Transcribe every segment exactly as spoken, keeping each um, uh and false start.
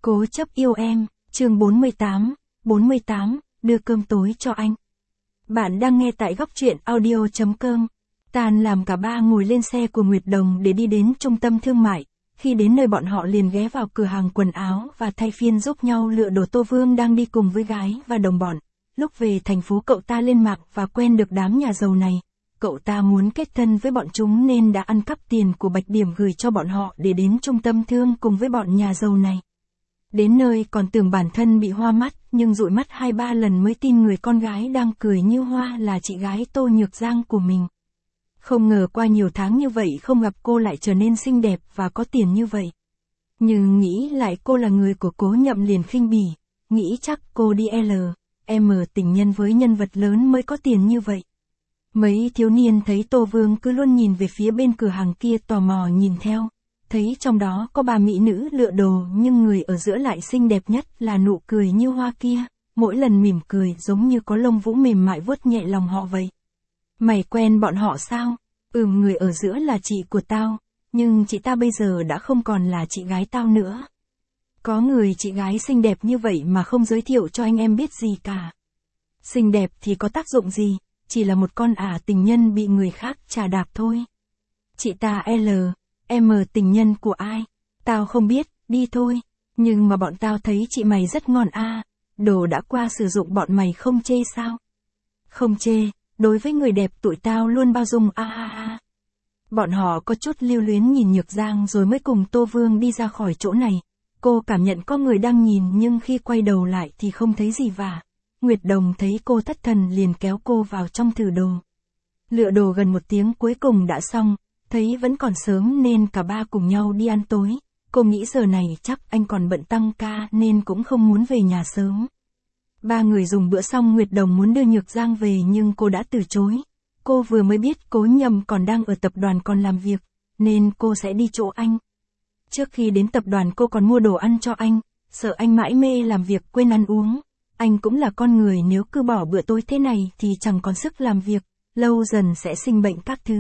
Cố chấp yêu em, chương bốn mươi tám, bốn mươi tám, đưa cơm tối cho anh. Bạn đang nghe tại góc truyện audio chấm com. Tan làm cả ba ngồi lên xe của Nguyệt Đồng để đi đến trung tâm thương mại. Khi đến nơi bọn họ liền ghé vào cửa hàng quần áo và thay phiên giúp nhau lựa đồ. Tô Vương đang đi cùng với gái và đồng bọn. Lúc về thành phố cậu ta lên mạng và quen được đám nhà giàu này. Cậu ta muốn kết thân với bọn chúng nên đã ăn cắp tiền của Bạch Điểm gửi cho bọn họ để đến trung tâm thương cùng với bọn nhà giàu này. Đến nơi còn tưởng bản thân bị hoa mắt, nhưng dụi mắt hai ba lần mới tin người con gái đang cười như hoa là chị gái Tô Nhược Giang của mình. Không ngờ qua nhiều tháng như vậy không gặp cô lại trở nên xinh đẹp và có tiền như vậy. Nhưng nghĩ lại cô là người của Cố Nhậm liền khinh bỉ, nghĩ chắc cô đi L, M tình nhân với nhân vật lớn mới có tiền như vậy. Mấy thiếu niên thấy Tô Vương cứ luôn nhìn về phía bên cửa hàng kia tò mò nhìn theo. Thấy trong đó có bà mỹ nữ lựa đồ nhưng người ở giữa lại xinh đẹp nhất là nụ cười như hoa kia, mỗi lần mỉm cười giống như có lông vũ mềm mại vuốt nhẹ lòng họ vậy. Mày quen bọn họ sao? Ừm, người ở giữa là chị của tao, nhưng chị ta bây giờ đã không còn là chị gái tao nữa. Có người chị gái xinh đẹp như vậy mà không giới thiệu cho anh em biết gì cả. Xinh đẹp thì có tác dụng gì, chỉ là một con ả tình nhân bị người khác chà đạp thôi. Chị ta L, M tình nhân của ai? Tao không biết, đi thôi. Nhưng mà bọn tao thấy chị mày rất ngon a, à. Đồ đã qua sử dụng bọn mày không chê sao? Không chê, đối với người đẹp tụi tao luôn bao dung a a a. Bọn họ có chút lưu luyến nhìn Nhược Giang rồi mới cùng Tô Vương đi ra khỏi chỗ này. Cô cảm nhận có người đang nhìn nhưng khi quay đầu lại thì không thấy gì vả. Nguyệt Đồng thấy cô thất thần liền kéo cô vào trong thử đồ. Lựa đồ gần một tiếng cuối cùng đã xong. Thấy vẫn còn sớm nên cả ba cùng nhau đi ăn tối. Cô nghĩ giờ này chắc anh còn bận tăng ca nên cũng không muốn về nhà sớm. Ba người dùng bữa xong Nguyệt Đồng muốn đưa Nhược Giang về nhưng cô đã từ chối. Cô vừa mới biết Cố Nhậm còn đang ở tập đoàn còn làm việc, nên cô sẽ đi chỗ anh. Trước khi đến tập đoàn cô còn mua đồ ăn cho anh, sợ anh mãi mê làm việc quên ăn uống. Anh cũng là con người nếu cứ bỏ bữa tối thế này thì chẳng còn sức làm việc, lâu dần sẽ sinh bệnh các thứ.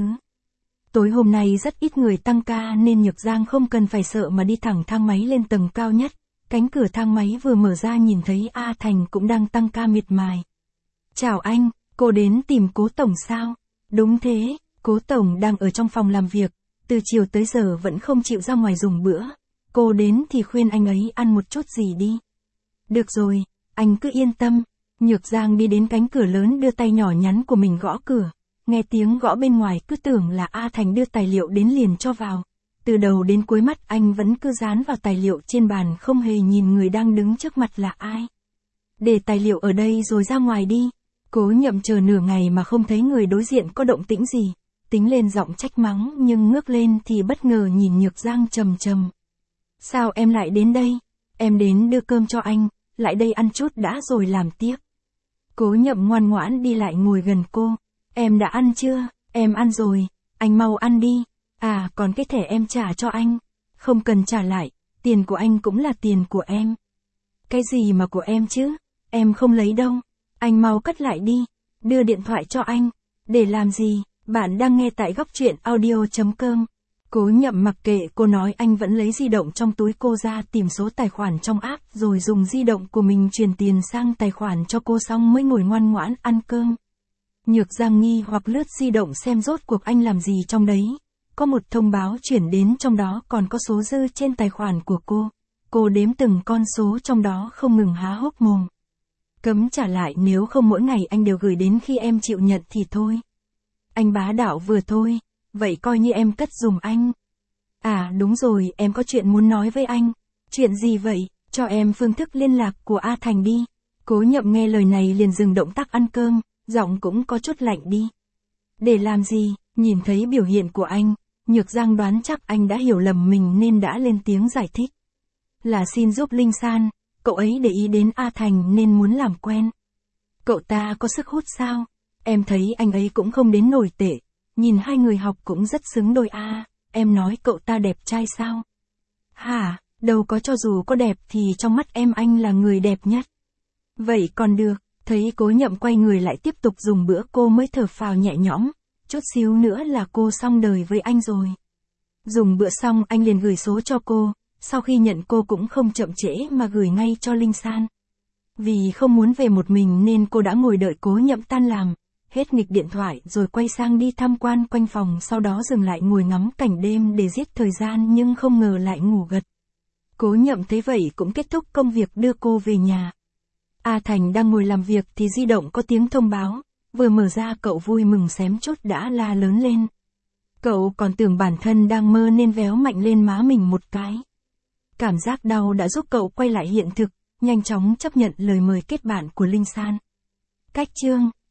Tối hôm nay rất ít người tăng ca nên Nhược Giang không cần phải sợ mà đi thẳng thang máy lên tầng cao nhất. Cánh cửa thang máy vừa mở ra nhìn thấy A Thành cũng đang tăng ca miệt mài. Chào anh, cô đến tìm Cố Tổng sao? Đúng thế, Cố Tổng đang ở trong phòng làm việc, từ chiều tới giờ vẫn không chịu ra ngoài dùng bữa. Cô đến thì khuyên anh ấy ăn một chút gì đi. Được rồi, anh cứ yên tâm. Nhược Giang đi đến cánh cửa lớn đưa tay nhỏ nhắn của mình gõ cửa. Nghe tiếng gõ bên ngoài cứ tưởng là A Thành đưa tài liệu đến liền cho vào. Từ đầu đến cuối mắt anh vẫn cứ dán vào tài liệu trên bàn không hề nhìn người đang đứng trước mặt là ai. Để tài liệu ở đây rồi ra ngoài đi. Cố Nhậm chờ nửa ngày mà không thấy người đối diện có động tĩnh gì. Tính lên giọng trách mắng nhưng ngước lên thì bất ngờ nhìn Nhược Giang trầm trầm. Sao em lại đến đây? Em đến đưa cơm cho anh, lại đây ăn chút đã rồi làm tiếp. Cố Nhậm ngoan ngoãn đi lại ngồi gần cô. Em đã ăn chưa? Em ăn rồi, anh mau ăn đi. À, còn cái thẻ em trả cho anh. Không cần trả lại, tiền của anh cũng là tiền của em. Cái gì mà của em chứ? Em không lấy đâu. Anh mau cất lại đi. Đưa điện thoại cho anh. Để làm gì? Bạn đang nghe tại góc truyện audio chấm com. Cố Nhậm mặc kệ cô nói anh vẫn lấy di động trong túi cô ra tìm số tài khoản trong app rồi dùng di động của mình truyền tiền sang tài khoản cho cô xong mới ngồi ngoan ngoãn ăn cơm. Nhược Giang nghi hoặc lướt di động xem rốt cuộc anh làm gì trong đấy. Có một thông báo chuyển đến trong đó còn có số dư trên tài khoản của cô. Cô đếm từng con số trong đó không ngừng há hốc mồm. Cấm trả lại nếu không mỗi ngày anh đều gửi đến khi em chịu nhận thì thôi. Anh bá đạo vừa thôi, vậy coi như em cất giùm anh. À đúng rồi, em có chuyện muốn nói với anh. Chuyện gì vậy? Cho em phương thức liên lạc của A Thành đi. Cố Nhậm nghe lời này liền dừng động tác ăn cơm. Giọng cũng có chút lạnh đi. Để làm gì? Nhìn thấy biểu hiện của anh, Nhược Giang đoán chắc anh đã hiểu lầm mình nên đã lên tiếng giải thích. Là xin giúp Linh San, cậu ấy để ý đến A Thành nên muốn làm quen. Cậu ta có sức hút sao? Em thấy anh ấy cũng không đến nổi tệ, nhìn hai người học cũng rất xứng đôi a. À, em nói cậu ta đẹp trai sao? Hả, đâu có, cho dù có đẹp thì trong mắt em anh là người đẹp nhất. Vậy còn được. Thấy Cố Nhậm quay người lại tiếp tục dùng bữa cô mới thở phào nhẹ nhõm, chút xíu nữa là cô xong đời với anh rồi. Dùng bữa xong anh liền gửi số cho cô, Sau khi nhận cô cũng không chậm trễ mà gửi ngay cho Linh San. Vì không muốn về một mình nên cô đã ngồi đợi Cố Nhậm tan làm, hết nghịch điện thoại rồi quay sang đi tham quan quanh phòng, sau đó dừng lại ngồi ngắm cảnh đêm để giết thời gian, nhưng không ngờ lại ngủ gật. Cố Nhậm thấy vậy cũng kết thúc công việc đưa cô về nhà. A Thành đang ngồi làm việc thì di động có tiếng thông báo, vừa mở ra cậu vui mừng xém chút đã la lớn lên. Cậu còn tưởng bản thân đang mơ nên véo mạnh lên má mình một cái. Cảm giác đau đã giúp cậu quay lại hiện thực, nhanh chóng chấp nhận lời mời kết bạn của Linh San. Cách chương